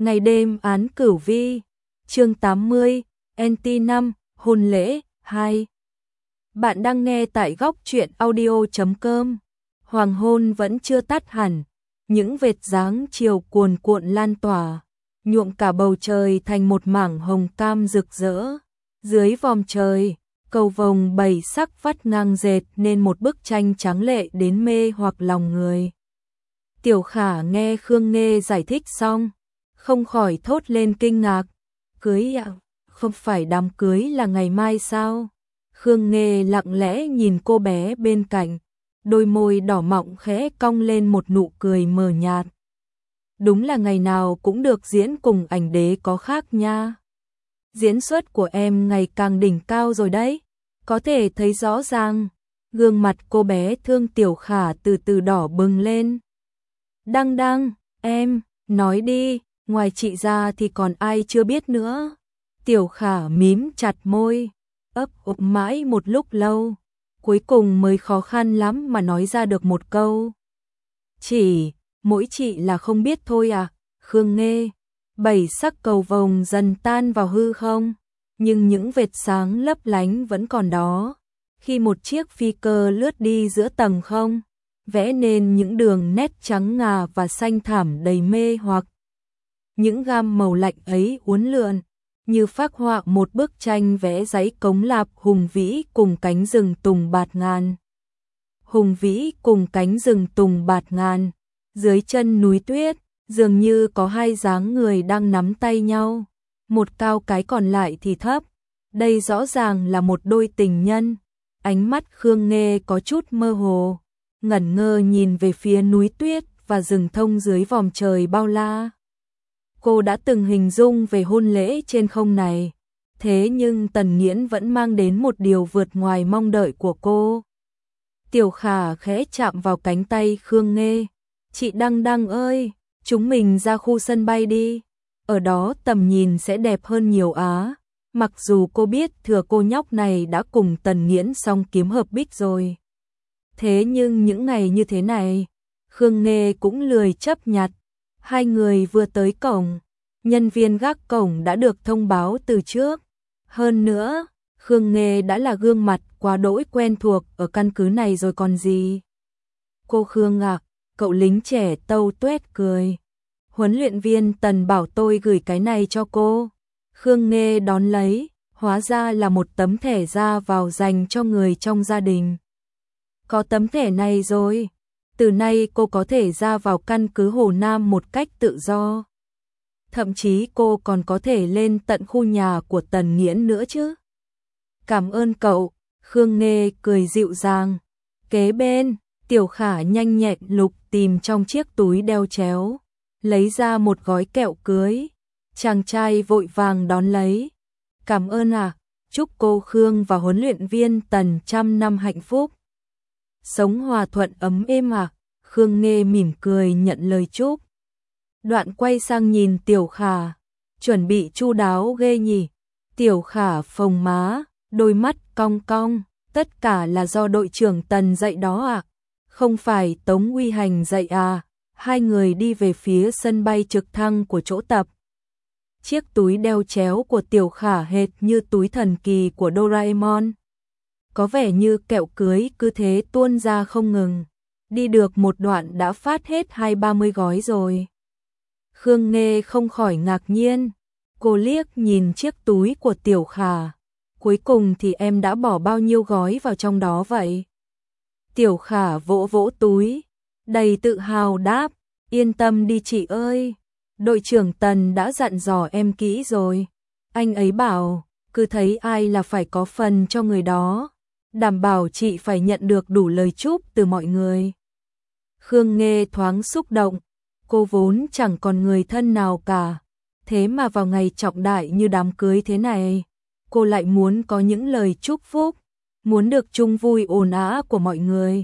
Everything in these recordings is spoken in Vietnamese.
Ngày đêm án cửu vi, chương 80, NT5, hôn lễ, 2. Bạn đang nghe tại góc truyện audio.com. Hoàng hôn vẫn chưa tắt hẳn, những vệt dáng chiều cuồn cuộn lan tỏa, nhuộm cả bầu trời thành một mảng hồng cam rực rỡ. Dưới vòm trời, cầu vồng bảy sắc vắt ngang dệt nên một bức tranh tráng lệ đến mê hoặc lòng người. Tiểu Khả nghe Khương Nghê giải thích xong, không khỏi thốt lên kinh ngạc. Cưới ạ? Không phải đám cưới là ngày mai sao? Khương Nghê lặng lẽ nhìn cô bé bên cạnh, đôi môi đỏ mọng khẽ cong lên một nụ cười mờ nhạt. Đúng là ngày nào cũng được diễn cùng ảnh đế có khác nha. Diễn xuất của em ngày càng đỉnh cao rồi đấy, có thể thấy rõ ràng. Gương mặt cô bé thương Tiểu Khả từ từ đỏ bừng lên. Đăng, em, nói đi, ngoài chị ra thì còn ai chưa biết nữa. Tiểu Khả mím chặt môi, ấp úng mãi một lúc lâu, cuối cùng mới khó khăn lắm mà nói ra được một câu. Mỗi chị là không biết thôi à, Khương Nghê. Bảy sắc cầu vồng dần tan vào hư không, nhưng những vệt sáng lấp lánh vẫn còn đó. Khi một chiếc phi cơ lướt đi giữa tầng không, vẽ nên những đường nét trắng ngà và xanh thẳm đầy mê hoặc. Những gam màu lạnh ấy uốn lượn, như phác họa một bức tranh vẽ dãy cống lạp hùng vĩ cùng cánh rừng tùng bạt ngàn. Hùng vĩ cùng cánh rừng tùng bạt ngàn, dưới chân núi tuyết, dường như có hai dáng người đang nắm tay nhau, một cao cái còn lại thì thấp. Đây rõ ràng là một đôi tình nhân. Ánh mắt Khương Nghê có chút mơ hồ, ngẩn ngơ nhìn về phía núi tuyết và rừng thông dưới vòm trời bao la. Cô đã từng hình dung về hôn lễ trên không này, thế nhưng Tần Nghiễn vẫn mang đến một điều vượt ngoài mong đợi của cô. Tiểu Khả khẽ chạm vào cánh tay Khương Nghê. Chị Đăng ơi, chúng mình ra khu sân bay đi, ở đó tầm nhìn sẽ đẹp hơn nhiều á. Mặc dù cô biết thừa cô nhóc này đã cùng Tần Nghiễn xong kiếm hợp bích rồi. Thế nhưng những ngày như thế này, Khương Nghê cũng lười chấp nhặt. Hai người vừa tới cổng, nhân viên gác cổng đã được thông báo từ trước. Hơn nữa, Khương Nghê đã là gương mặt quá đỗi quen thuộc ở căn cứ này rồi còn gì. Cô Khương à, cậu lính trẻ tâu tuét cười. Huấn luyện viên Tần bảo tôi gửi cái này cho cô. Khương Nghê đón lấy, hóa ra là một tấm thẻ ra vào dành cho người trong gia đình. Có tấm thẻ này rồi, từ nay cô có thể ra vào căn cứ Hồ Nam một cách tự do. Thậm chí cô còn có thể lên tận khu nhà của Tần Nghiễn nữa chứ. Cảm ơn cậu, Khương Nghê cười dịu dàng. Kế bên, Tiểu Khả nhanh nhẹn lục tìm trong chiếc túi đeo chéo, lấy ra một gói kẹo cưới. Chàng trai vội vàng đón lấy. Cảm ơn à, chúc cô Khương và huấn luyện viên Tần trăm năm hạnh phúc. Sống hòa thuận ấm êm à, Khương Nghê mỉm cười nhận lời chúc. Đoạn quay sang nhìn Tiểu Khả, chuẩn bị chu đáo ghê nhỉ. Tiểu Khả phồng má, đôi mắt cong cong, tất cả là do đội trưởng Tần dạy đó à, không phải Tống Uy Hành dạy à. Hai người đi về phía sân bay trực thăng của chỗ tập. Chiếc túi đeo chéo của Tiểu Khả hệt như túi thần kỳ của Doraemon. Có vẻ như kẹo cưới cứ thế tuôn ra không ngừng. Đi được một đoạn đã phát hết 20-30 gói rồi. Khương Nghê không khỏi ngạc nhiên. Cô liếc nhìn chiếc túi của Tiểu Khả. Cuối cùng thì em đã bỏ bao nhiêu gói vào trong đó vậy? Tiểu Khả vỗ vỗ túi, đầy tự hào đáp. Yên tâm đi chị ơi. Đội trưởng Tần đã dặn dò em kỹ rồi. Anh ấy bảo, cứ thấy ai là phải có phần cho người đó. Đảm bảo chị phải nhận được đủ lời chúc từ mọi người. Khương Nghê thoáng xúc động. Cô vốn chẳng còn người thân nào cả. Thế mà vào ngày trọng đại như đám cưới thế này, cô lại muốn có những lời chúc phúc. Muốn được chung vui ồn ào của mọi người.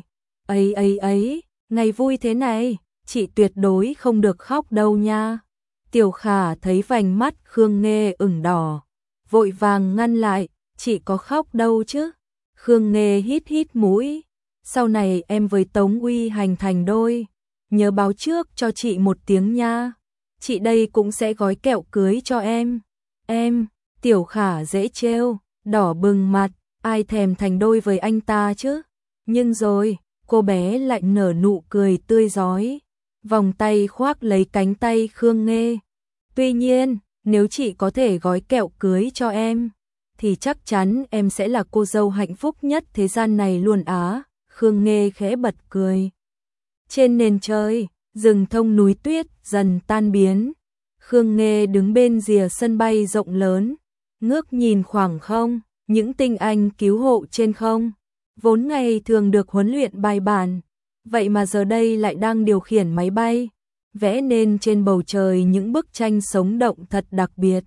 Ấy, ngày vui thế này, chị tuyệt đối không được khóc đâu nha. Tiểu Khả thấy vành mắt Khương Nghê ửng đỏ, vội vàng ngăn lại, chị có khóc đâu chứ. Khương Nghê hít mũi, sau này em với Tống Uy Hành thành đôi, nhớ báo trước cho chị một tiếng nha. chị đây cũng sẽ gói kẹo cưới cho em. Em, Tiểu Khả dễ trêu, đỏ bừng mặt, ai thèm thành đôi với anh ta chứ. Nhưng rồi, cô bé lại nở nụ cười tươi rói, vòng tay khoác lấy cánh tay Khương Nghê. Tuy nhiên, nếu chị có thể gói kẹo cưới cho em, thì chắc chắn em sẽ là cô dâu hạnh phúc nhất thế gian này luôn á. Khương Nghê khẽ bật cười. Trên nền trời, rừng thông núi tuyết dần tan biến. Khương Nghê đứng bên rìa sân bay rộng lớn, ngước nhìn khoảng không, những tinh anh cứu hộ trên không, vốn ngày thường được huấn luyện bài bản, vậy mà giờ đây lại đang điều khiển máy bay, vẽ nên trên bầu trời những bức tranh sống động thật đặc biệt.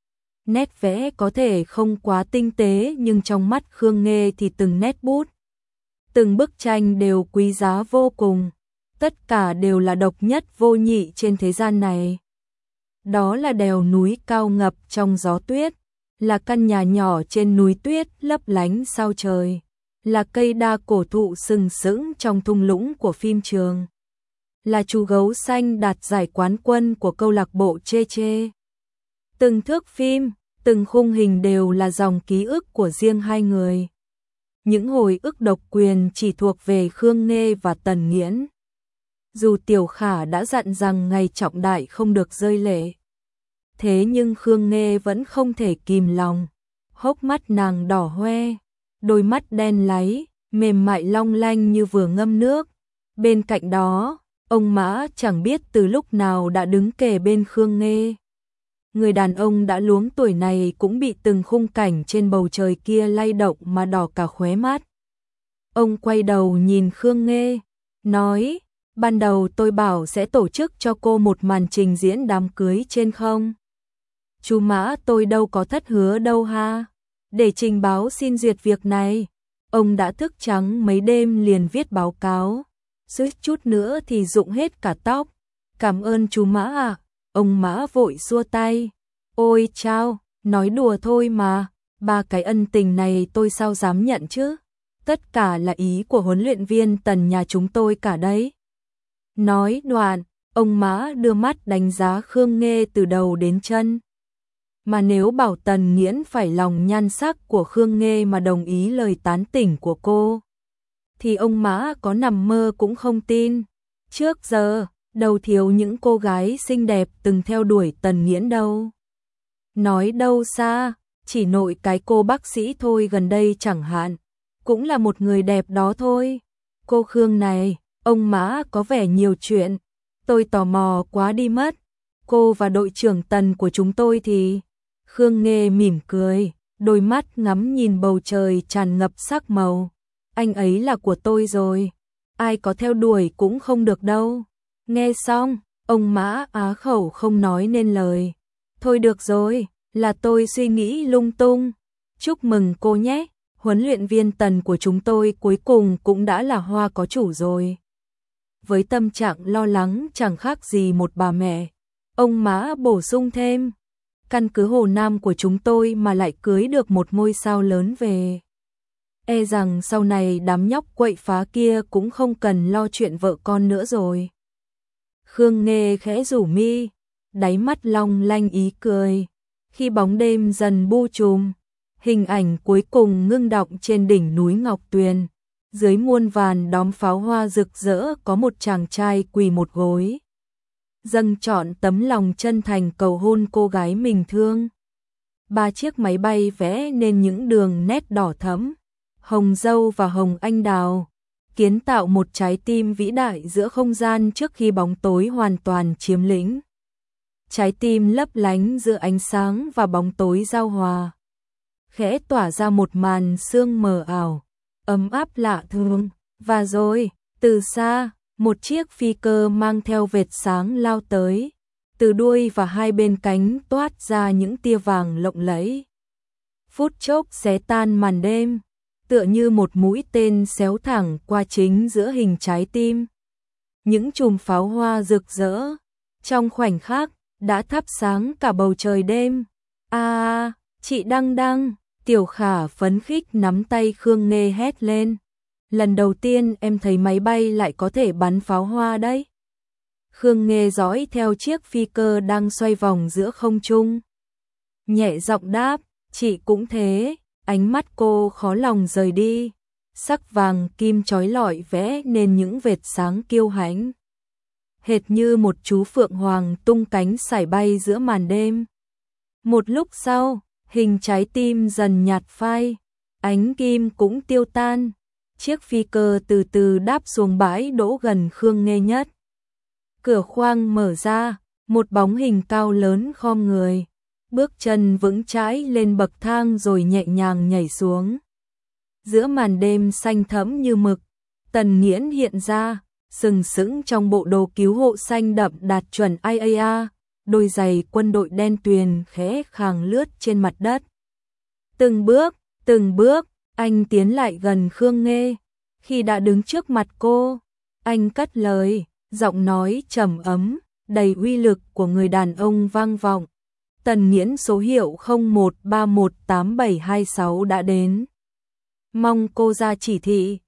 Nét vẽ có thể không quá tinh tế nhưng trong mắt Khương Nghê thì từng nét bút, từng bức tranh đều quý giá vô cùng, tất cả đều là độc nhất vô nhị trên thế gian này. Đó là đèo núi cao ngập trong gió tuyết, là căn nhà nhỏ trên núi tuyết lấp lánh sao trời, là cây đa cổ thụ sừng sững trong thung lũng của phim trường, là chú gấu xanh đạt giải quán quân của câu lạc bộ Chê Chê. Từng thước phim, từng khung hình đều là dòng ký ức của riêng hai người. Những hồi ức độc quyền chỉ thuộc về Khương Nghê và Tần Nghiễn. Dù Tiểu Khả đã dặn rằng ngày trọng đại không được rơi lệ, thế nhưng Khương Nghê vẫn không thể kìm lòng. Hốc mắt nàng đỏ hoe, đôi mắt đen láy, mềm mại long lanh như vừa ngâm nước. Bên cạnh đó, ông Mã chẳng biết từ lúc nào đã đứng kề bên Khương Nghê. Người đàn ông đã luống tuổi này cũng bị từng khung cảnh trên bầu trời kia lay động mà đỏ cả khóe mắt. Ông quay đầu nhìn Khương Nghê, nói, ban đầu tôi bảo sẽ tổ chức cho cô một màn trình diễn đám cưới trên không. Chú Mã tôi đâu có thất hứa đâu ha. Để trình báo xin duyệt việc này, ông đã thức trắng mấy đêm liền viết báo cáo, suýt chút nữa thì rụng hết cả tóc. Cảm ơn chú Mã ạ. Ông Mã vội xua tay. Ôi chao, nói đùa thôi mà, ba cái ân tình này tôi sao dám nhận chứ. Tất cả là ý của huấn luyện viên Tần nhà chúng tôi cả đấy. Nói đoạn, ông Mã đưa mắt đánh giá Khương Nghê từ đầu đến chân. Mà nếu bảo Tần Nghiễn phải lòng nhan sắc của Khương Nghê mà đồng ý lời tán tỉnh của cô, thì ông Mã có nằm mơ cũng không tin. Trước giờ, đâu thiếu những cô gái xinh đẹp từng theo đuổi Tần Nghiễn đâu. Nói đâu xa, chỉ nội cái cô bác sĩ thôi gần đây chẳng hạn, cũng là một người đẹp đó thôi. Cô Khương này, ông Mã có vẻ nhiều chuyện, tôi tò mò quá đi mất. Cô và đội trưởng Tần của chúng tôi thì... Khương Nghê mỉm cười, đôi mắt ngắm nhìn bầu trời tràn ngập sắc màu. Anh ấy là của tôi rồi, ai có theo đuổi cũng không được đâu. Nghe xong, ông Mã á khẩu không nói nên lời. Thôi được rồi, là tôi suy nghĩ lung tung. Chúc mừng cô nhé, huấn luyện viên Tần của chúng tôi cuối cùng cũng đã là hoa có chủ rồi. Với tâm trạng lo lắng chẳng khác gì một bà mẹ, ông Mã bổ sung thêm. Căn cứ Hồ Nam của chúng tôi mà lại cưới được một ngôi sao lớn về. E rằng sau này đám nhóc quậy phá kia cũng không cần lo chuyện vợ con nữa rồi. Khương Nghê khẽ rủ mi, đáy mắt long lanh ý cười. Khi bóng đêm dần bu trùm, hình ảnh cuối cùng ngưng đọng trên đỉnh núi Ngọc Tuyền. Dưới muôn vàn đóm pháo hoa rực rỡ có một chàng trai quỳ một gối, dâng trọn tấm lòng chân thành cầu hôn cô gái mình thương. 3 chiếc máy bay vẽ nên những đường nét đỏ thẫm, hồng dâu và hồng anh đào, kiến tạo một trái tim vĩ đại giữa không gian trước khi bóng tối hoàn toàn chiếm lĩnh. Trái tim lấp lánh giữa ánh sáng và bóng tối giao hòa, khẽ tỏa ra một màn sương mờ ảo, ấm áp lạ thường. Và rồi, từ xa, một chiếc phi cơ mang theo vệt sáng lao tới, từ đuôi và hai bên cánh toát ra những tia vàng lộng lẫy. Phút chốc xé tan màn đêm, tựa như một mũi tên xéo thẳng qua chính giữa hình trái tim. Những chùm pháo hoa rực rỡ, trong khoảnh khắc, đã thắp sáng cả bầu trời đêm. À, chị Đăng Đăng, Tiểu Khả phấn khích nắm tay Khương Nghê hét lên. Lần đầu tiên em thấy máy bay lại có thể bắn pháo hoa đấy. Khương Nghê dõi theo chiếc phi cơ đang xoay vòng giữa không trung. Nhẹ giọng đáp, chị cũng thế, ánh mắt cô khó lòng rời đi. Sắc vàng kim chói lọi vẽ nên những vệt sáng kiêu hãnh. Hệt như một chú phượng hoàng tung cánh sải bay giữa màn đêm. Một lúc sau, hình trái tim dần nhạt phai, ánh kim cũng tiêu tan. Chiếc phi cơ từ từ đáp xuống bãi đỗ gần Khương Nghê nhất. Cửa khoang mở ra, một bóng hình cao lớn khom người, bước chân vững chãi lên bậc thang rồi nhẹ nhàng nhảy xuống. Giữa màn đêm xanh thẫm như mực, Tần Nghiễn hiện ra, sừng sững trong bộ đồ cứu hộ xanh đậm đạt chuẩn IAA, đôi giày quân đội đen tuyền khẽ khàng lướt trên mặt đất. Từng bước, anh tiến lại gần Khương Nghê. Khi đã đứng trước mặt cô, anh cất lời, giọng nói trầm ấm, đầy uy lực của người đàn ông vang vọng. Tần Nghiễn, số hiệu 01318726 đã đến. Mong cô ra chỉ thị.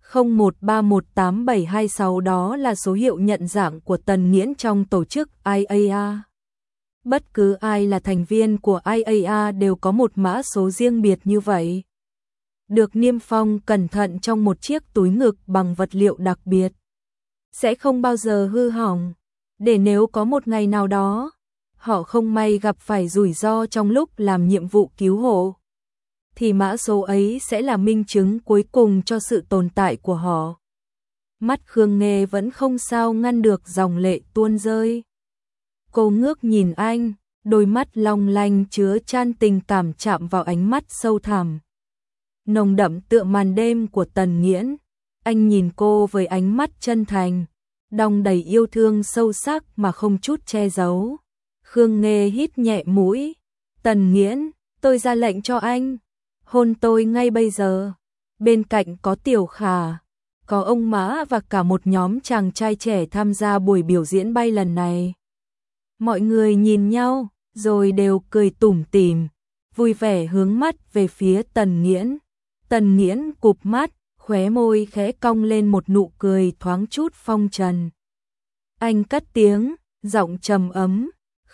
01318726 đó là số hiệu nhận dạng của Tần Nghiễn trong tổ chức IAA. Bất cứ ai là thành viên của IAA đều có một mã số riêng biệt như vậy. Được niêm phong cẩn thận trong một chiếc túi ngực bằng vật liệu đặc biệt. Sẽ không bao giờ hư hỏng, để nếu có một ngày nào đó, họ không may gặp phải rủi ro trong lúc làm nhiệm vụ cứu hộ, thì mã số ấy sẽ là minh chứng cuối cùng cho sự tồn tại của họ. Mắt Khương Nghê vẫn không sao ngăn được dòng lệ tuôn rơi. Cô ngước nhìn anh, đôi mắt long lanh chứa chan tình cảm chạm vào ánh mắt sâu thẳm, nồng đậm tựa màn đêm của Tần Nghiễn. Anh nhìn cô với ánh mắt chân thành, đong đầy yêu thương sâu sắc mà không chút che giấu. Khương Nghê hít nhẹ mũi. Tần Nghiễn, tôi ra lệnh cho anh, hôn tôi ngay bây giờ. Bên cạnh có Tiểu Khả, có ông Mã và cả một nhóm chàng trai trẻ tham gia buổi biểu diễn bay lần này. Mọi người nhìn nhau, rồi đều cười tủm tỉm, vui vẻ hướng mắt về phía Tần Nghiễn. Tần Nghiễn cụp mắt, khóe môi khẽ cong lên một nụ cười thoáng chút phong trần. Anh cất tiếng, giọng trầm ấm,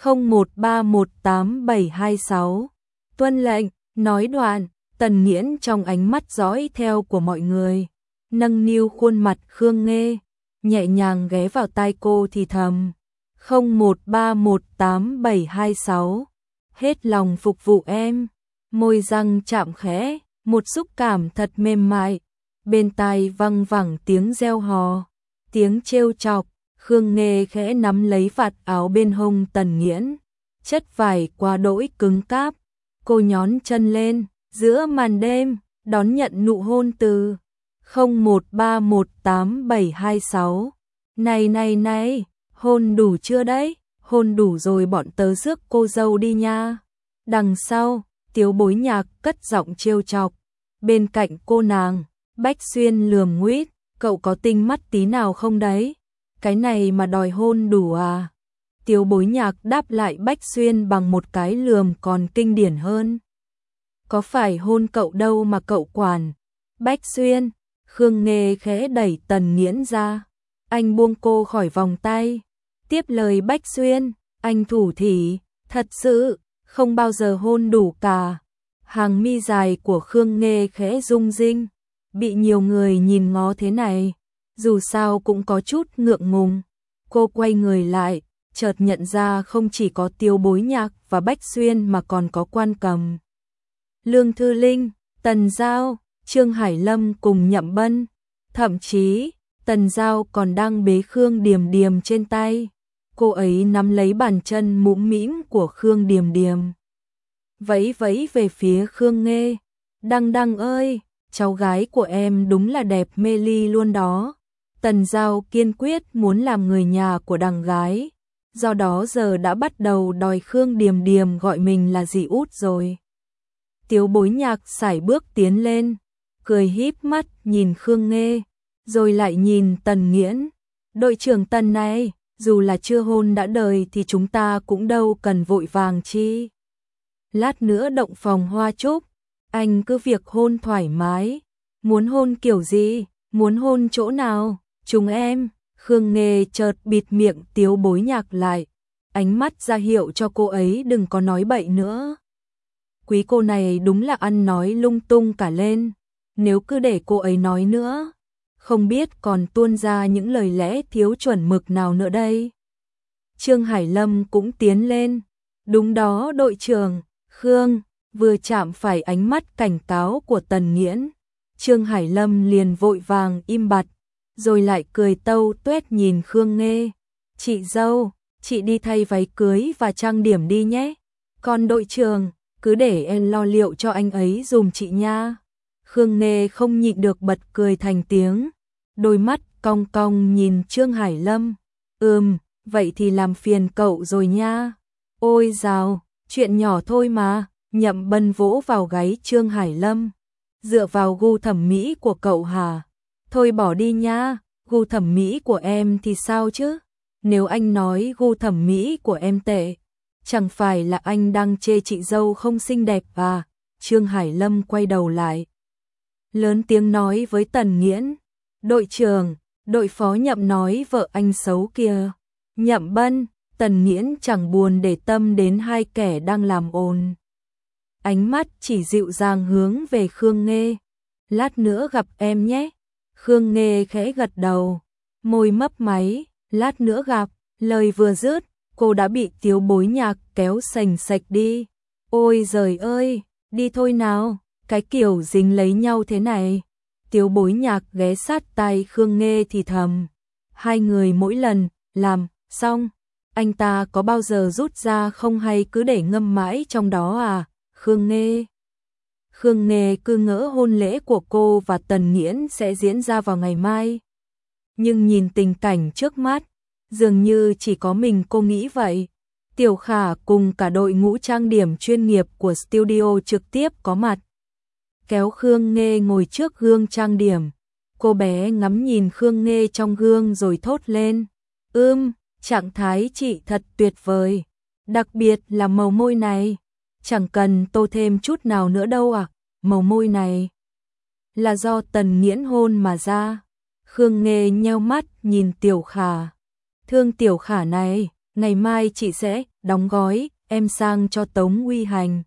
01318726. Tuân lệnh, nói đoạn, Tần Nghiễn trong ánh mắt dõi theo của mọi người, nâng niu khuôn mặt Khương Nghê, nhẹ nhàng ghé vào tai cô thì thầm, 01318726. Hết lòng phục vụ em. Môi răng chạm khẽ, một xúc cảm thật mềm mại. Bên tai văng vẳng tiếng reo hò, tiếng trêu chọc. Khương Nghê khẽ nắm lấy vạt áo bên hông Tần Nghiễn, chất vải quá đỗi cứng cáp. Cô nhón chân lên, giữa màn đêm, đón nhận nụ hôn từ 01318726. Này, hôn đủ chưa đấy? Hôn đủ rồi bọn tớ rước cô dâu đi nha. Đằng sau, Tiếu Bối Nhạc cất giọng trêu chọc. Bên cạnh cô nàng, Bách Xuyên lườm nguýt, cậu có tinh mắt tí nào không đấy? Cái này mà đòi hôn đủ à? Tiếu Bối Nhạc đáp lại Bách Xuyên bằng một cái lườm còn kinh điển hơn. Có phải hôn cậu đâu mà cậu quản. Bách Xuyên, Khương Nghê khẽ đẩy Tần Nghiễn ra. Anh buông cô khỏi vòng tay. Tiếp lời Bách Xuyên, anh thủ thỉ, thật sự, không bao giờ hôn đủ cả. Hàng mi dài của Khương Nghê khẽ rung rinh. Bị nhiều người nhìn ngó thế này, dù sao cũng có chút ngượng ngùng. Cô quay người lại, chợt nhận ra không chỉ có Tiếu Bối Nhạc và Bách Xuyên mà còn có Quan Cầm, Lương Thư Linh, Tần Giao, Trương Hải Lâm cùng Nhậm Bân. Thậm chí, Tần Giao còn đang bế Khương Điềm Điềm trên tay. Cô ấy nắm lấy bàn chân mũm mĩm của Khương Điềm Điềm, vẫy về phía Khương Nghê. Đăng ơi, cháu gái của em đúng là đẹp mê ly luôn đó. Tần Giao kiên quyết muốn làm người nhà của đằng gái, do đó giờ đã bắt đầu đòi Khương Điềm Điềm gọi mình là dì út rồi. Tiếu Bối Nhạc sải bước tiến lên, cười híp mắt nhìn Khương Nghê, rồi lại nhìn Tần Nghiễn. Đội trưởng Tần này, dù là chưa hôn đã đời thì chúng ta cũng đâu cần vội vàng chi. Lát nữa động phòng hoa chúc, anh cứ việc hôn thoải mái. Muốn hôn kiểu gì, muốn hôn chỗ nào, chúng em. Khương Nghê chợt bịt miệng Tiếu Bối Nhạc lại, ánh mắt ra hiệu cho cô ấy đừng có nói bậy nữa. Quý cô này đúng là ăn nói lung tung cả lên, nếu cứ để cô ấy nói nữa, không biết còn tuôn ra những lời lẽ thiếu chuẩn mực nào nữa đây. Trương Hải Lâm cũng tiến lên. Đúng đó đội trưởng, Khương, vừa chạm phải ánh mắt cảnh cáo của Tần Nghiễn. Trương Hải Lâm liền vội vàng im bặt, rồi lại cười tâu tuét nhìn Khương Nghê. Chị dâu, chị đi thay váy cưới và trang điểm đi nhé. Còn đội trưởng, cứ để em lo liệu cho anh ấy dùm chị nha. Khương Nghê không nhịn được bật cười thành tiếng, đôi mắt cong cong nhìn Trương Hải Lâm. Vậy thì làm phiền cậu rồi nha. Ôi dào, chuyện nhỏ thôi mà. Nhậm Bân vỗ vào gáy Trương Hải Lâm. Dựa vào gu thẩm mỹ của cậu hả? Thôi bỏ đi nha, gu thẩm mỹ của em thì sao chứ? Nếu anh nói gu thẩm mỹ của em tệ, chẳng phải là anh đang chê chị dâu không xinh đẹp à? Trương Hải Lâm quay đầu lại, lớn tiếng nói với Tần Nghiễn. Đội trưởng, đội phó Nhậm nói vợ anh xấu kìa. Nhậm Bân, Tần Nghiễn chẳng buồn để tâm đến hai kẻ đang làm ồn. Ánh mắt chỉ dịu dàng hướng về Khương Nghê. Lát nữa gặp em nhé. Khương Nghê khẽ gật đầu, môi mấp máy, lát nữa gặp. Lời vừa dứt, cô đã bị Tiếu Bối Nhạc kéo sành sạch đi. Ôi giời ơi, đi thôi nào, cái kiểu dính lấy nhau thế này. Tiếu Bối Nhạc ghé sát tai Khương Nghê thì thầm. Hai người mỗi lần làm xong, anh ta có bao giờ rút ra không hay cứ để ngâm mãi trong đó à? Khương Nghê cứ ngỡ hôn lễ của cô và Tần Nghiễn sẽ diễn ra vào ngày mai. Nhưng nhìn tình cảnh trước mắt, dường như chỉ có mình cô nghĩ vậy. Tiểu Khả cùng cả đội ngũ trang điểm chuyên nghiệp của studio trực tiếp có mặt. Kéo Khương Nghê ngồi trước gương trang điểm. Cô bé ngắm nhìn Khương Nghê trong gương rồi thốt lên. Trạng thái chị thật tuyệt vời. Đặc biệt là màu môi này. Chẳng cần tô thêm chút nào nữa đâu à. Màu môi này là do Tần Nghiễn hôn mà ra. Khương Nghê nheo mắt nhìn Tiểu Khả. Thương Tiểu Khả này, ngày mai chị sẽ đóng gói em sang cho Tống Uy Hành.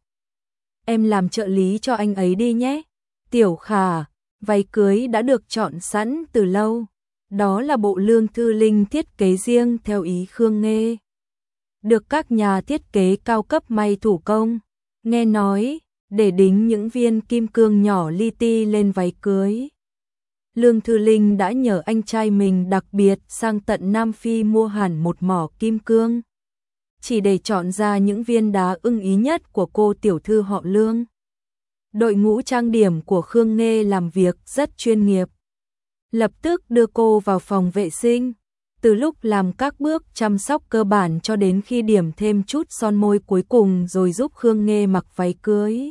Em làm trợ lý cho anh ấy đi nhé. Tiểu Khả, váy cưới đã được chọn sẵn từ lâu. Đó là bộ Lương Thư Linh thiết kế riêng theo ý Khương Nghê. Được các nhà thiết kế cao cấp may thủ công. Nghe nói, để đính những viên kim cương nhỏ li ti lên váy cưới. Lương Thư Linh đã nhờ anh trai mình đặc biệt sang tận Nam Phi mua hẳn một mỏ kim cương. Chỉ để chọn ra những viên đá ưng ý nhất của cô tiểu thư họ Lương. Đội ngũ trang điểm của Khương Nghê làm việc rất chuyên nghiệp. Lập tức đưa cô vào phòng vệ sinh. Từ lúc làm các bước chăm sóc cơ bản cho đến khi điểm thêm chút son môi cuối cùng rồi giúp Khương Nghê mặc váy cưới.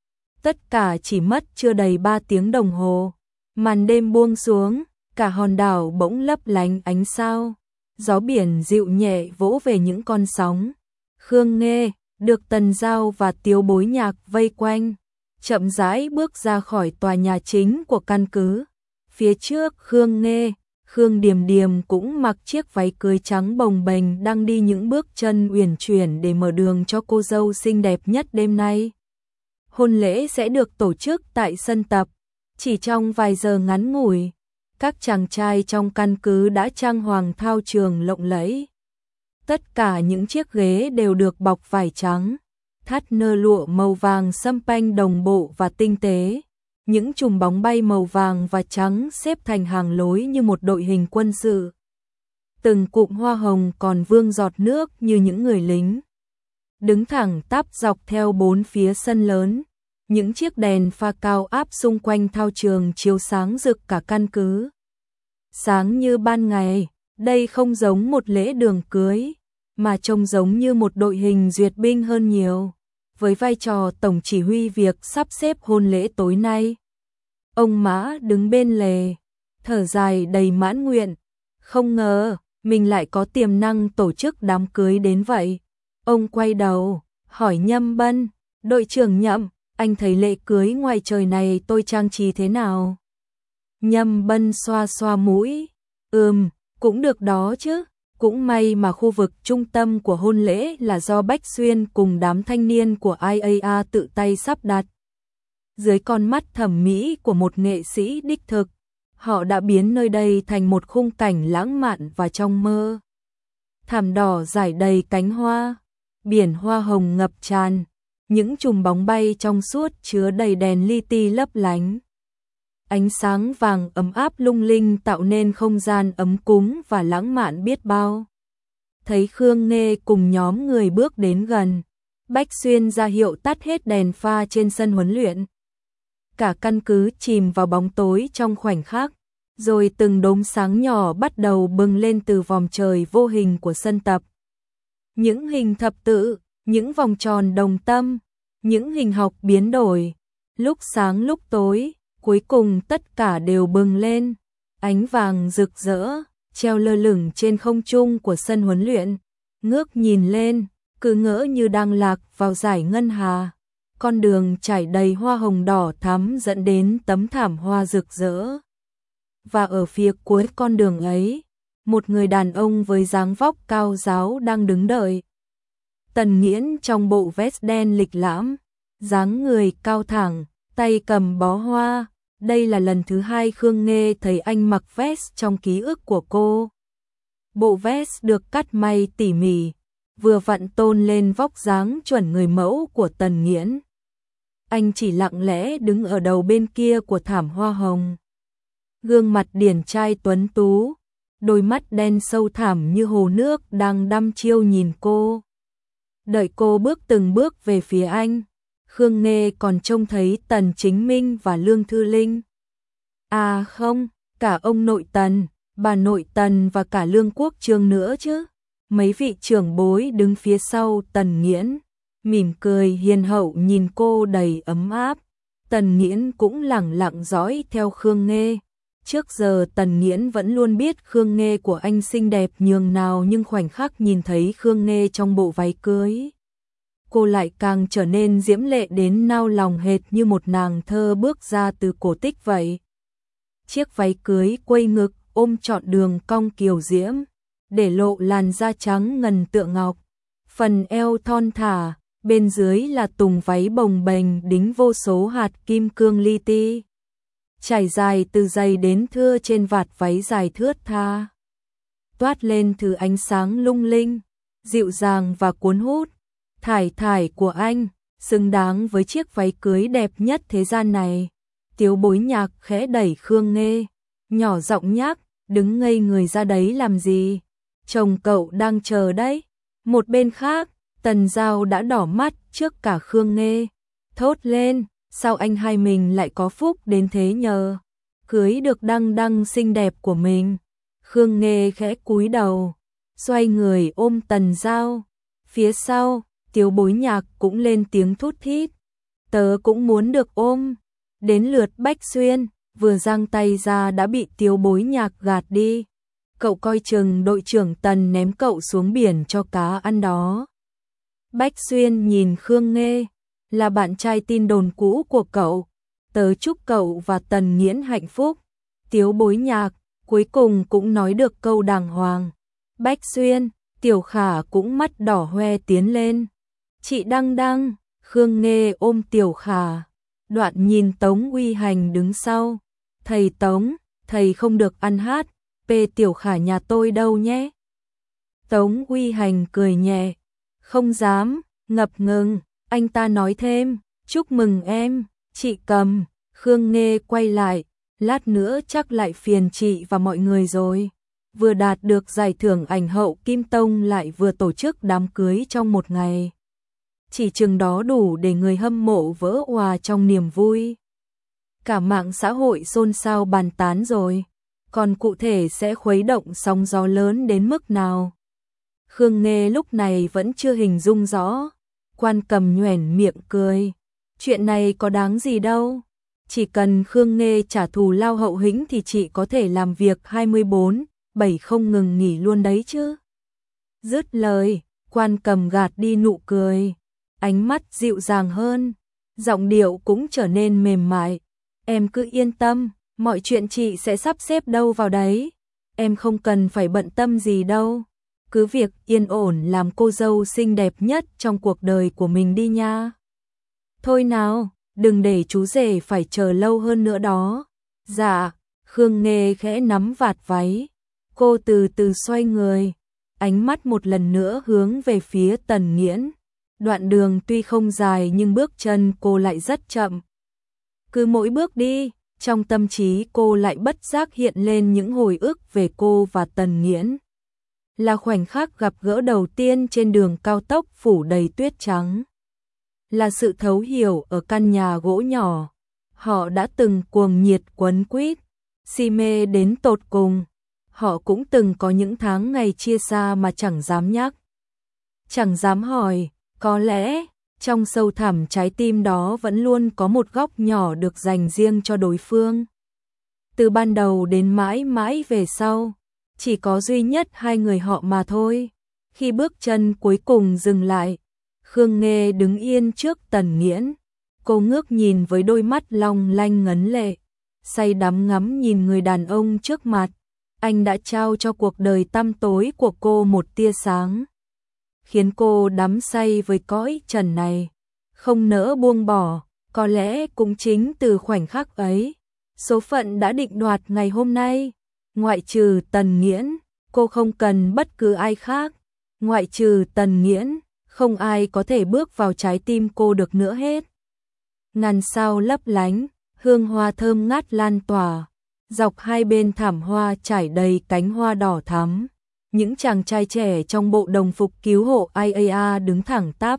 Tất cả chỉ mất chưa đầy 3 tiếng đồng hồ. Màn đêm buông xuống, cả hòn đảo bỗng lấp lánh ánh sao. Gió biển dịu nhẹ vỗ về những con sóng. Khương Nghê được Tần Giao và Tiếu Bối Nhạc vây quanh, chậm rãi bước ra khỏi tòa nhà chính của căn cứ. Phía trước Khương Nghê, Khương Điềm Điềm cũng mặc chiếc váy cưới trắng bồng bềnh đang đi những bước chân uyển chuyển để mở đường cho cô dâu xinh đẹp nhất đêm nay. Hôn lễ sẽ được tổ chức tại sân tập. Chỉ trong vài giờ ngắn ngủi, các chàng trai trong căn cứ đã trang hoàng thao trường lộng lẫy. Tất cả những chiếc ghế đều được bọc vải trắng, thắt nơ lụa màu vàng sâm panh đồng bộ và tinh tế. Những chùm bóng bay màu vàng và trắng xếp thành hàng lối như một đội hình quân sự. Từng cụm hoa hồng còn vương giọt nước như những người lính. Đứng thẳng tắp dọc theo bốn phía sân lớn. Những chiếc đèn pha cao áp xung quanh thao trường chiếu sáng rực cả căn cứ. Sáng như ban ngày, đây không giống một lễ đường cưới, mà trông giống như một đội hình duyệt binh hơn nhiều. Với vai trò tổng chỉ huy việc sắp xếp hôn lễ tối nay. Ông Mã đứng bên lề, thở dài đầy mãn nguyện. Không ngờ, mình lại có tiềm năng tổ chức đám cưới đến vậy. Ông quay đầu, hỏi Nhâm Bân, đội trưởng Nhậm, anh thấy lễ cưới ngoài trời này tôi trang trí thế nào? Nhâm Bân xoa xoa mũi, Cũng được đó chứ, cũng may mà khu vực trung tâm của hôn lễ là do Bách Xuyên cùng đám thanh niên của IAA tự tay sắp đặt. Dưới con mắt thẩm mỹ của một nghệ sĩ đích thực, họ đã biến nơi đây thành một khung cảnh lãng mạn và trong mơ. Thảm đỏ rải đầy cánh hoa, biển hoa hồng ngập tràn, những chùm bóng bay trong suốt chứa đầy đèn li ti lấp lánh. Ánh sáng vàng ấm áp lung linh tạo nên không gian ấm cúng và lãng mạn biết bao. Thấy Khương Nghê cùng nhóm người bước đến gần, Bách Xuyên ra hiệu tắt hết đèn pha trên sân huấn luyện. Cả căn cứ chìm vào bóng tối trong khoảnh khắc, rồi từng đốm sáng nhỏ bắt đầu bừng lên từ vòm trời vô hình của sân tập. Những hình thập tự, những vòng tròn đồng tâm, những hình học biến đổi, lúc sáng lúc tối, cuối cùng tất cả đều bừng lên, ánh vàng rực rỡ, treo lơ lửng trên không trung của sân huấn luyện. Ngước nhìn lên, cứ ngỡ như đang lạc vào dải ngân hà. Con đường trải đầy hoa hồng đỏ thắm dẫn đến tấm thảm hoa rực rỡ. Và ở phía cuối con đường ấy, một người đàn ông với dáng vóc cao ráo đang đứng đợi. Tần Nghiễn trong bộ vest đen lịch lãm, dáng người cao thẳng, tay cầm bó hoa. Đây là lần thứ hai Khương Nghê thấy anh mặc vest trong ký ức của cô. Bộ vest được cắt may tỉ mỉ, vừa vặn tôn lên vóc dáng chuẩn người mẫu của Tần Nghiễn. Anh chỉ lặng lẽ đứng ở đầu bên kia của thảm hoa hồng. Gương mặt điển trai tuấn tú, đôi mắt đen sâu thẳm như hồ nước đang đăm chiêu nhìn cô. Đợi cô bước từng bước về phía anh, Khương Nghê còn trông thấy Tần Chính Minh và Lương Thư Linh. À không, cả ông nội Tần, bà nội Tần và cả Lương Quốc Trương nữa chứ. Mấy vị trưởng bối đứng phía sau Tần Nghiễn, mỉm cười hiền hậu nhìn cô đầy ấm áp. Tần Nghiễn cũng lẳng lặng dõi theo Khương Nghê. Trước giờ Tần Nghiễn vẫn luôn biết Khương Nghê của anh xinh đẹp nhường nào, nhưng khoảnh khắc nhìn thấy Khương Nghê trong bộ váy cưới, cô lại càng trở nên diễm lệ đến nao lòng, hệt như một nàng thơ bước ra từ cổ tích vậy. Chiếc váy cưới quây ngực ôm trọn đường cong kiều diễm, để lộ làn da trắng ngần tựa ngọc, phần eo thon thả, bên dưới là tùng váy bồng bềnh đính vô số hạt kim cương li ti, trải dài từ dày đến thưa trên vạt váy dài thướt tha, toát lên thứ ánh sáng lung linh, dịu dàng và cuốn hút. Thải thải của anh, xứng đáng với chiếc váy cưới đẹp nhất thế gian này. Tiếu Bối Nhạc khẽ đẩy Khương Nghê, nhỏ giọng nhắc, đứng ngây người ra đấy làm gì? Chồng cậu đang chờ đấy. Một bên khác, Tần Giao đã đỏ mắt trước cả Khương Nghê, thốt lên, sao anh hai mình lại có phúc đến thế nhờ? Cưới được đăng đăng xinh đẹp của mình. Khương Nghê khẽ cúi đầu, xoay người ôm Tần Giao. Phía sau, Tiếu Bối Nhạc cũng lên tiếng thút thít. Tớ cũng muốn được ôm. Đến lượt Bách Xuyên, vừa giang tay ra đã bị Tiếu Bối Nhạc gạt đi. Cậu coi chừng đội trưởng Tần ném cậu xuống biển cho cá ăn đó. Bách Xuyên nhìn Khương Nghê, là bạn trai tin đồn cũ của cậu. Tớ chúc cậu và Tần Nghiễn hạnh phúc. Tiếu Bối Nhạc cuối cùng cũng nói được câu đàng hoàng. Bách Xuyên, Tiểu Khả cũng mắt đỏ hoe tiến lên. Chị Đăng Đăng, Khương Nghê ôm Tiểu Khả. Đoạn nhìn Tống Uy Hành đứng sau. Thầy Tống, thầy không được ăn hát, Tiểu Khả nhà tôi đâu nhé. Tống Uy Hành cười nhẹ. Không dám, ngập ngừng, anh ta nói thêm, chúc mừng em, chị Cầm. Khương Nghê quay lại, lát nữa chắc lại phiền chị và mọi người rồi. Vừa đạt được giải thưởng ảnh hậu Kim Tông lại vừa tổ chức đám cưới trong một ngày. Chỉ chừng đó đủ để người hâm mộ vỡ òa trong niềm vui. Cả mạng xã hội xôn xao bàn tán rồi, còn cụ thể sẽ khuấy động sóng gió lớn đến mức nào? Khương Nghê lúc này vẫn chưa hình dung rõ. Quan Cầm nhoẻn miệng cười. Chuyện này có đáng gì đâu. Chỉ cần Khương Nghê trả thù lao hậu hĩnh thì chị có thể làm việc 24/7 không ngừng nghỉ luôn đấy chứ. Dứt lời, Quan Cầm gạt đi nụ cười. Ánh mắt dịu dàng hơn, giọng điệu cũng trở nên mềm mại. Em cứ yên tâm, mọi chuyện chị sẽ sắp xếp đâu vào đấy. em không cần phải bận tâm gì đâu. Cứ việc yên ổn làm cô dâu xinh đẹp nhất trong cuộc đời của mình đi nha. Thôi nào, đừng để chú rể phải chờ lâu hơn nữa đó. Dạ, Khương Nghê khẽ nắm vạt váy. Cô từ từ xoay người, ánh mắt một lần nữa hướng về phía Tần Nghiễn. Đoạn đường tuy không dài nhưng bước chân cô lại rất chậm. Cứ mỗi bước đi, trong tâm trí cô lại bất giác hiện lên những hồi ức về cô và Tần Nghiễn. Là khoảnh khắc gặp gỡ đầu tiên trên đường cao tốc phủ đầy tuyết trắng. Là sự thấu hiểu ở căn nhà gỗ nhỏ. Họ đã từng cuồng nhiệt quấn quýt, si mê đến tột cùng. Họ cũng từng có những tháng ngày chia xa mà chẳng dám nhắc. Chẳng dám hỏi, có lẽ trong sâu thẳm trái tim đó vẫn luôn có một góc nhỏ được dành riêng cho đối phương. Từ ban đầu đến mãi mãi về sau, chỉ có duy nhất hai người họ mà thôi. Khi bước chân cuối cùng dừng lại, Khương Nghê đứng yên trước Tần Nghiễn. Cô ngước nhìn với đôi mắt long lanh ngấn lệ, say đắm ngắm nhìn người đàn ông trước mặt. Anh đã trao cho cuộc đời tăm tối của cô một tia sáng, khiến cô đắm say với cõi trần này, không nỡ buông bỏ. Có lẽ cũng chính từ khoảnh khắc ấy, số phận đã định đoạt ngày hôm nay. Ngoại trừ Tần Nghiễn, cô không cần bất cứ ai khác. Ngoại trừ Tần Nghiễn, không ai có thể bước vào trái tim cô được nữa hết. Ngàn sao lấp lánh, hương hoa thơm ngát lan tỏa. Dọc hai bên thảm hoa trải đầy cánh hoa đỏ thắm. Những chàng trai trẻ trong bộ đồng phục cứu hộ IAA đứng thẳng tắp.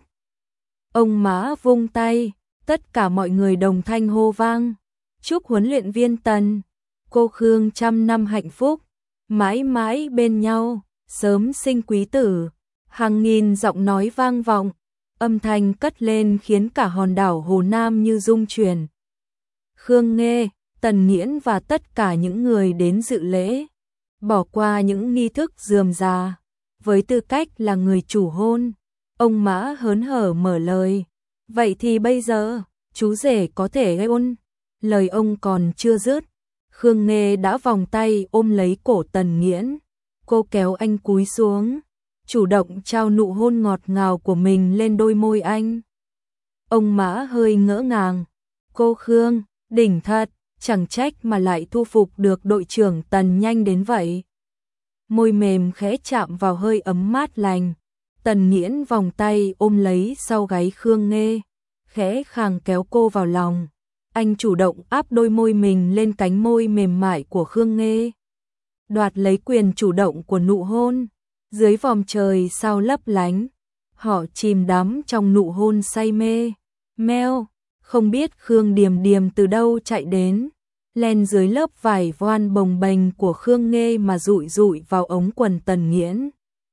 Ông Mã vung tay, tất cả mọi người đồng thanh hô vang. Chúc huấn luyện viên Tần, cô Khương trăm năm hạnh phúc, mãi mãi bên nhau, sớm sinh quý tử. Hàng nghìn giọng nói vang vọng, âm thanh cất lên khiến cả hòn đảo Hồ Nam như rung chuyển. Khương Nghê, Tần Nghiễn và tất cả những người đến dự lễ, bỏ qua những nghi thức rườm rà, với tư cách là người chủ hôn, ông Mã hớn hở mở lời. Vậy thì bây giờ, chú rể có thể hôn. Lời ông còn chưa dứt, Khương Nghê đã vòng tay ôm lấy cổ Tần Nghiễn. Cô kéo anh cúi xuống, chủ động trao nụ hôn ngọt ngào của mình lên đôi môi anh. Ông Mã hơi ngỡ ngàng. Cô Khương, đỉnh thật, chẳng trách mà lại thu phục được đội trưởng Tần nhanh đến vậy. Môi mềm khẽ chạm vào hơi ấm mát lành. Tần Nghiễn vòng tay ôm lấy sau gáy Khương Nghê, khẽ khàng kéo cô vào lòng. Anh chủ động áp đôi môi mình lên cánh môi mềm mại của Khương Nghê, đoạt lấy quyền chủ động của nụ hôn. Dưới vòm trời sao lấp lánh, họ chìm đắm trong nụ hôn say mê. Meo, không biết Khương Điềm Điềm từ đâu chạy đến, len dưới lớp vải voan bồng bềnh của Khương Nghê mà dụi dụi vào ống quần Tần Nghiễn.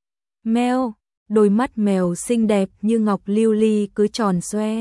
Meo, đôi mắt mèo xinh đẹp như ngọc lưu ly cứ tròn xoe,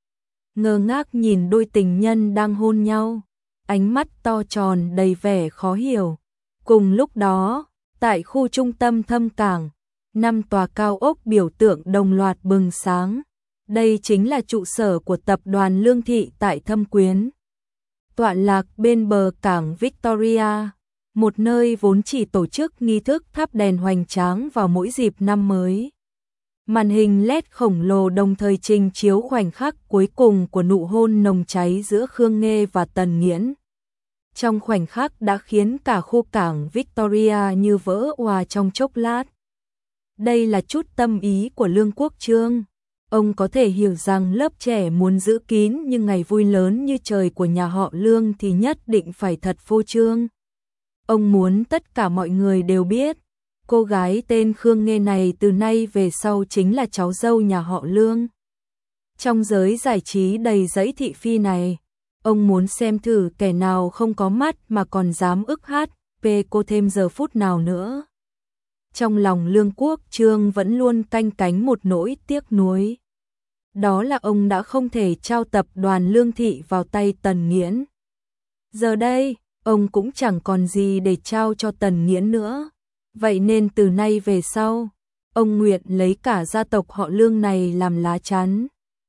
ngơ ngác nhìn đôi tình nhân đang hôn nhau, ánh mắt to tròn đầy vẻ khó hiểu. Cùng lúc đó, tại khu trung tâm Thâm Cảng, 5 tòa cao ốc biểu tượng đồng loạt bừng sáng. Đây chính là trụ sở của tập đoàn Lương Thị tại Thâm Quyến, tọa lạc bên bờ cảng Victoria, một nơi vốn chỉ tổ chức nghi thức thắp đèn hoành tráng vào mỗi dịp năm mới. Màn hình LED khổng lồ đồng thời trình chiếu khoảnh khắc cuối cùng của nụ hôn nồng cháy giữa Khương Nghê và Tần Nghiễn. Trong khoảnh khắc đã khiến cả khu cảng Victoria như vỡ òa trong chốc lát. Đây là chút tâm ý của Lương Quốc Trương. Ông có thể hiểu rằng lớp trẻ muốn giữ kín nhưng ngày vui lớn như trời của nhà họ Lương thì nhất định phải thật phô trương. Ông muốn tất cả mọi người đều biết, cô gái tên Khương Nghê này từ nay về sau chính là cháu dâu nhà họ Lương. Trong giới giải trí đầy rẫy thị phi này, ông muốn xem thử kẻ nào không có mắt mà còn dám ức hát về cô thêm giờ phút nào nữa. Trong lòng Lương Quốc Trương vẫn luôn canh cánh một nỗi tiếc nuối. Đó là ông đã không thể trao tập đoàn Lương Thị vào tay Tần Nghiễn. Giờ đây, ông cũng chẳng còn gì để trao cho Tần Nghiễn nữa. Vậy nên từ nay về sau, ông nguyện lấy cả gia tộc họ Lương này làm lá chắn,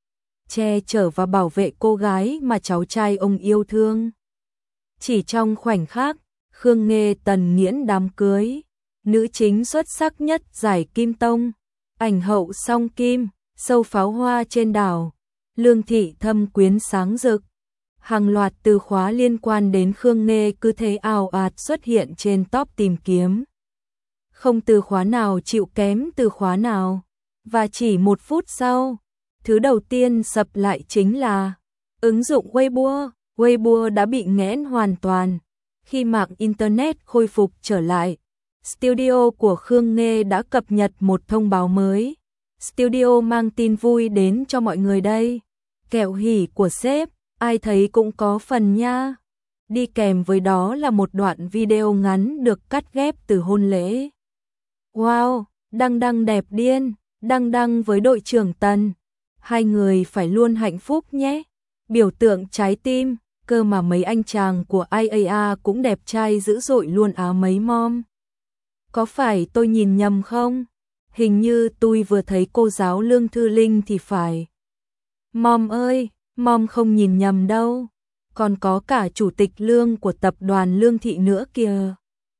che chở và bảo vệ cô gái mà cháu trai ông yêu thương. Chỉ trong khoảnh khắc, Khương Nghê Tần Nghiễn đám cưới, nữ chính xuất sắc nhất giải Kim Tông, ảnh hậu song kim, sâu pháo hoa trên đảo, Lương Thị thâm quyến sáng rực. Hàng loạt từ khóa liên quan đến Khương Nghê cứ thế ào ạt xuất hiện trên top tìm kiếm. Không từ khóa nào chịu kém từ khóa nào. Và chỉ 1 phút sau, thứ đầu tiên sập lại chính là ứng dụng Weibo. Weibo đã bị nghẽn hoàn toàn. Khi mạng Internet khôi phục trở lại, studio của Khương Nghê đã cập nhật một thông báo mới. Studio mang tin vui đến cho mọi người đây. Kẹo hỉ của sếp, ai thấy cũng có phần nha. Đi kèm với đó là một đoạn video ngắn được cắt ghép từ hôn lễ. Wow, Đăng Đăng đẹp điên, Đăng Đăng với đội trưởng Tần. Hai người phải luôn hạnh phúc nhé. Biểu tượng trái tim, cơ mà mấy anh chàng của IAA cũng đẹp trai dữ dội luôn á mấy mom. Có phải tôi nhìn nhầm không? Hình như tôi vừa thấy cô giáo Lương Thư Linh thì phải. Mom ơi, mom không nhìn nhầm đâu. Còn có cả chủ tịch Lương của tập đoàn Lương Thị nữa kìa.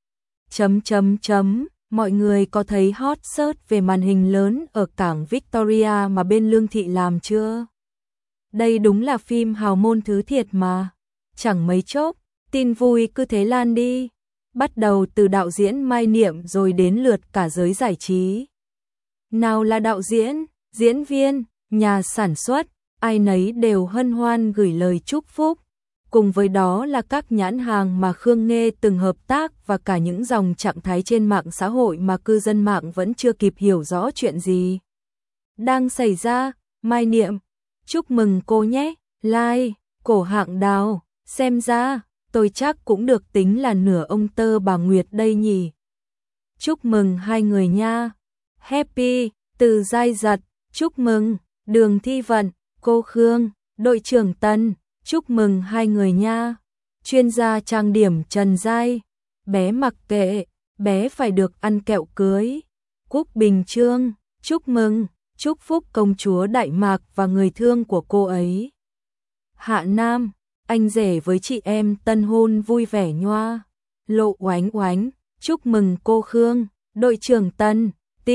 Mọi người có thấy hot search về màn hình lớn ở cảng Victoria mà bên Lương Thị làm chưa? Đây đúng là phim hào môn thứ thiệt mà. Chẳng mấy chốc, tin vui cứ thế lan đi. Bắt đầu từ đạo diễn Mai Niệm rồi đến lượt cả giới giải trí. Nào là đạo diễn, diễn viên, nhà sản xuất, ai nấy đều hân hoan gửi lời chúc phúc. Cùng với đó là các nhãn hàng mà Khương Nghê từng hợp tác và cả những dòng trạng thái trên mạng xã hội mà cư dân mạng vẫn chưa kịp hiểu rõ chuyện gì đang xảy ra. Mai Niệm, chúc mừng cô nhé. Like, cổ hạng đào, xem ra tôi chắc cũng được tính là nửa ông tơ bà Nguyệt đây nhỉ. Chúc mừng hai người nha. Happy, Từ Giai Giật, chúc mừng. Đường Thi Vận, cô Khương, đội trưởng Tần, chúc mừng hai người nha. Chuyên gia trang điểm Trần Giai, bé mặc kệ, bé phải được ăn kẹo cưới. Cúc Bình Trương, chúc mừng, chúc phúc công chúa Đại Mạc và người thương của cô ấy. Hạ Nam, anh rể với chị em tân hôn vui vẻ nhoa. Lộ Oánh Oánh, chúc mừng cô Khương, đội trưởng Tần,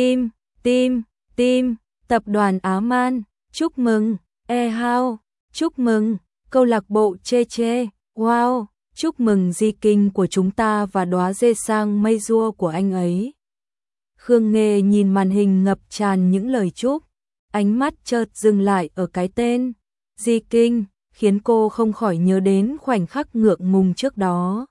team, tập đoàn Á Man, chúc mừng. Hao, chúc mừng. Câu lạc bộ Chê Chê, wow, chúc mừng di kinh của chúng ta và đóa dê sang mây rua của anh ấy. Khương Nghê nhìn màn hình ngập tràn những lời chúc, ánh mắt chợt dừng lại ở cái tên di kinh, khiến cô không khỏi nhớ đến khoảnh khắc ngượng ngùng trước đó.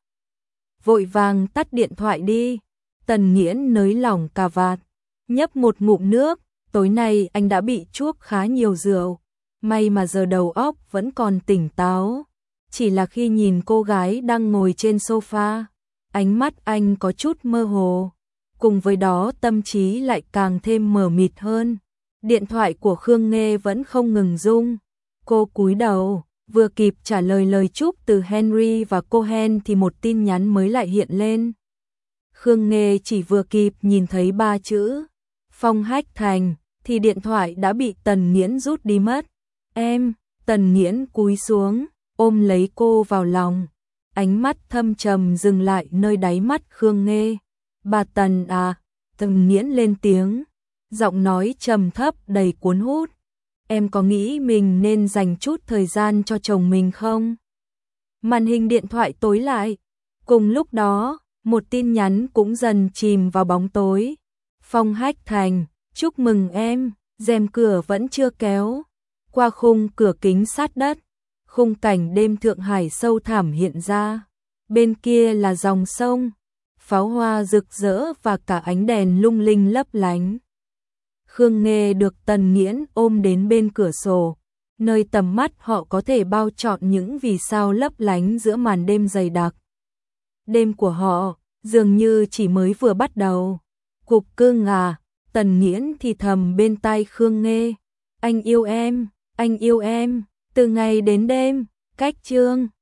Vội vàng tắt điện thoại đi. Tần Nghiễn nới lỏng cà vạt, nhấp một ngụm nước. Tối nay anh đã bị chuốc khá nhiều rượu, may mà giờ đầu óc vẫn còn tỉnh táo. Chỉ là khi nhìn cô gái đang ngồi trên sofa, ánh mắt anh có chút mơ hồ, cùng với đó tâm trí lại càng thêm mờ mịt hơn. Điện thoại của Khương Nghê vẫn không ngừng rung. Cô cúi đầu, vừa kịp trả lời lời chúc từ Henry và Cohen thì một tin nhắn mới lại hiện lên. Khương Nghê chỉ vừa kịp nhìn thấy 3 chữ Phong Hách Thành thì điện thoại đã bị Tần Nghiễn rút đi mất. Em, Tần Nghiễn cúi xuống, ôm lấy cô vào lòng. Ánh mắt thâm trầm dừng lại nơi đáy mắt Khương Nghê. Bà Tần à, Tần Nghiễn lên tiếng, giọng nói trầm thấp đầy cuốn hút. Em có nghĩ mình nên dành chút thời gian cho chồng mình không? Màn hình điện thoại tối lại. Cùng lúc đó, một tin nhắn cũng dần chìm vào bóng tối. Phong Hách Thành, chúc mừng em, rèm cửa vẫn chưa kéo. Qua khung cửa kính sát đất, khung cảnh đêm Thượng Hải sâu thẳm hiện ra. Bên kia là dòng sông, pháo hoa rực rỡ và cả ánh đèn lung linh lấp lánh. Khương Nghê được Tần Nghiễn ôm đến bên cửa sổ, nơi tầm mắt họ có thể bao trọn những vì sao lấp lánh giữa màn đêm dày đặc. Đêm của họ dường như chỉ mới vừa bắt đầu. Cục cưng à, Tần Nghiễn thì thầm bên tai Khương Nghê. Anh yêu em, từ ngày đến đêm. Cách chương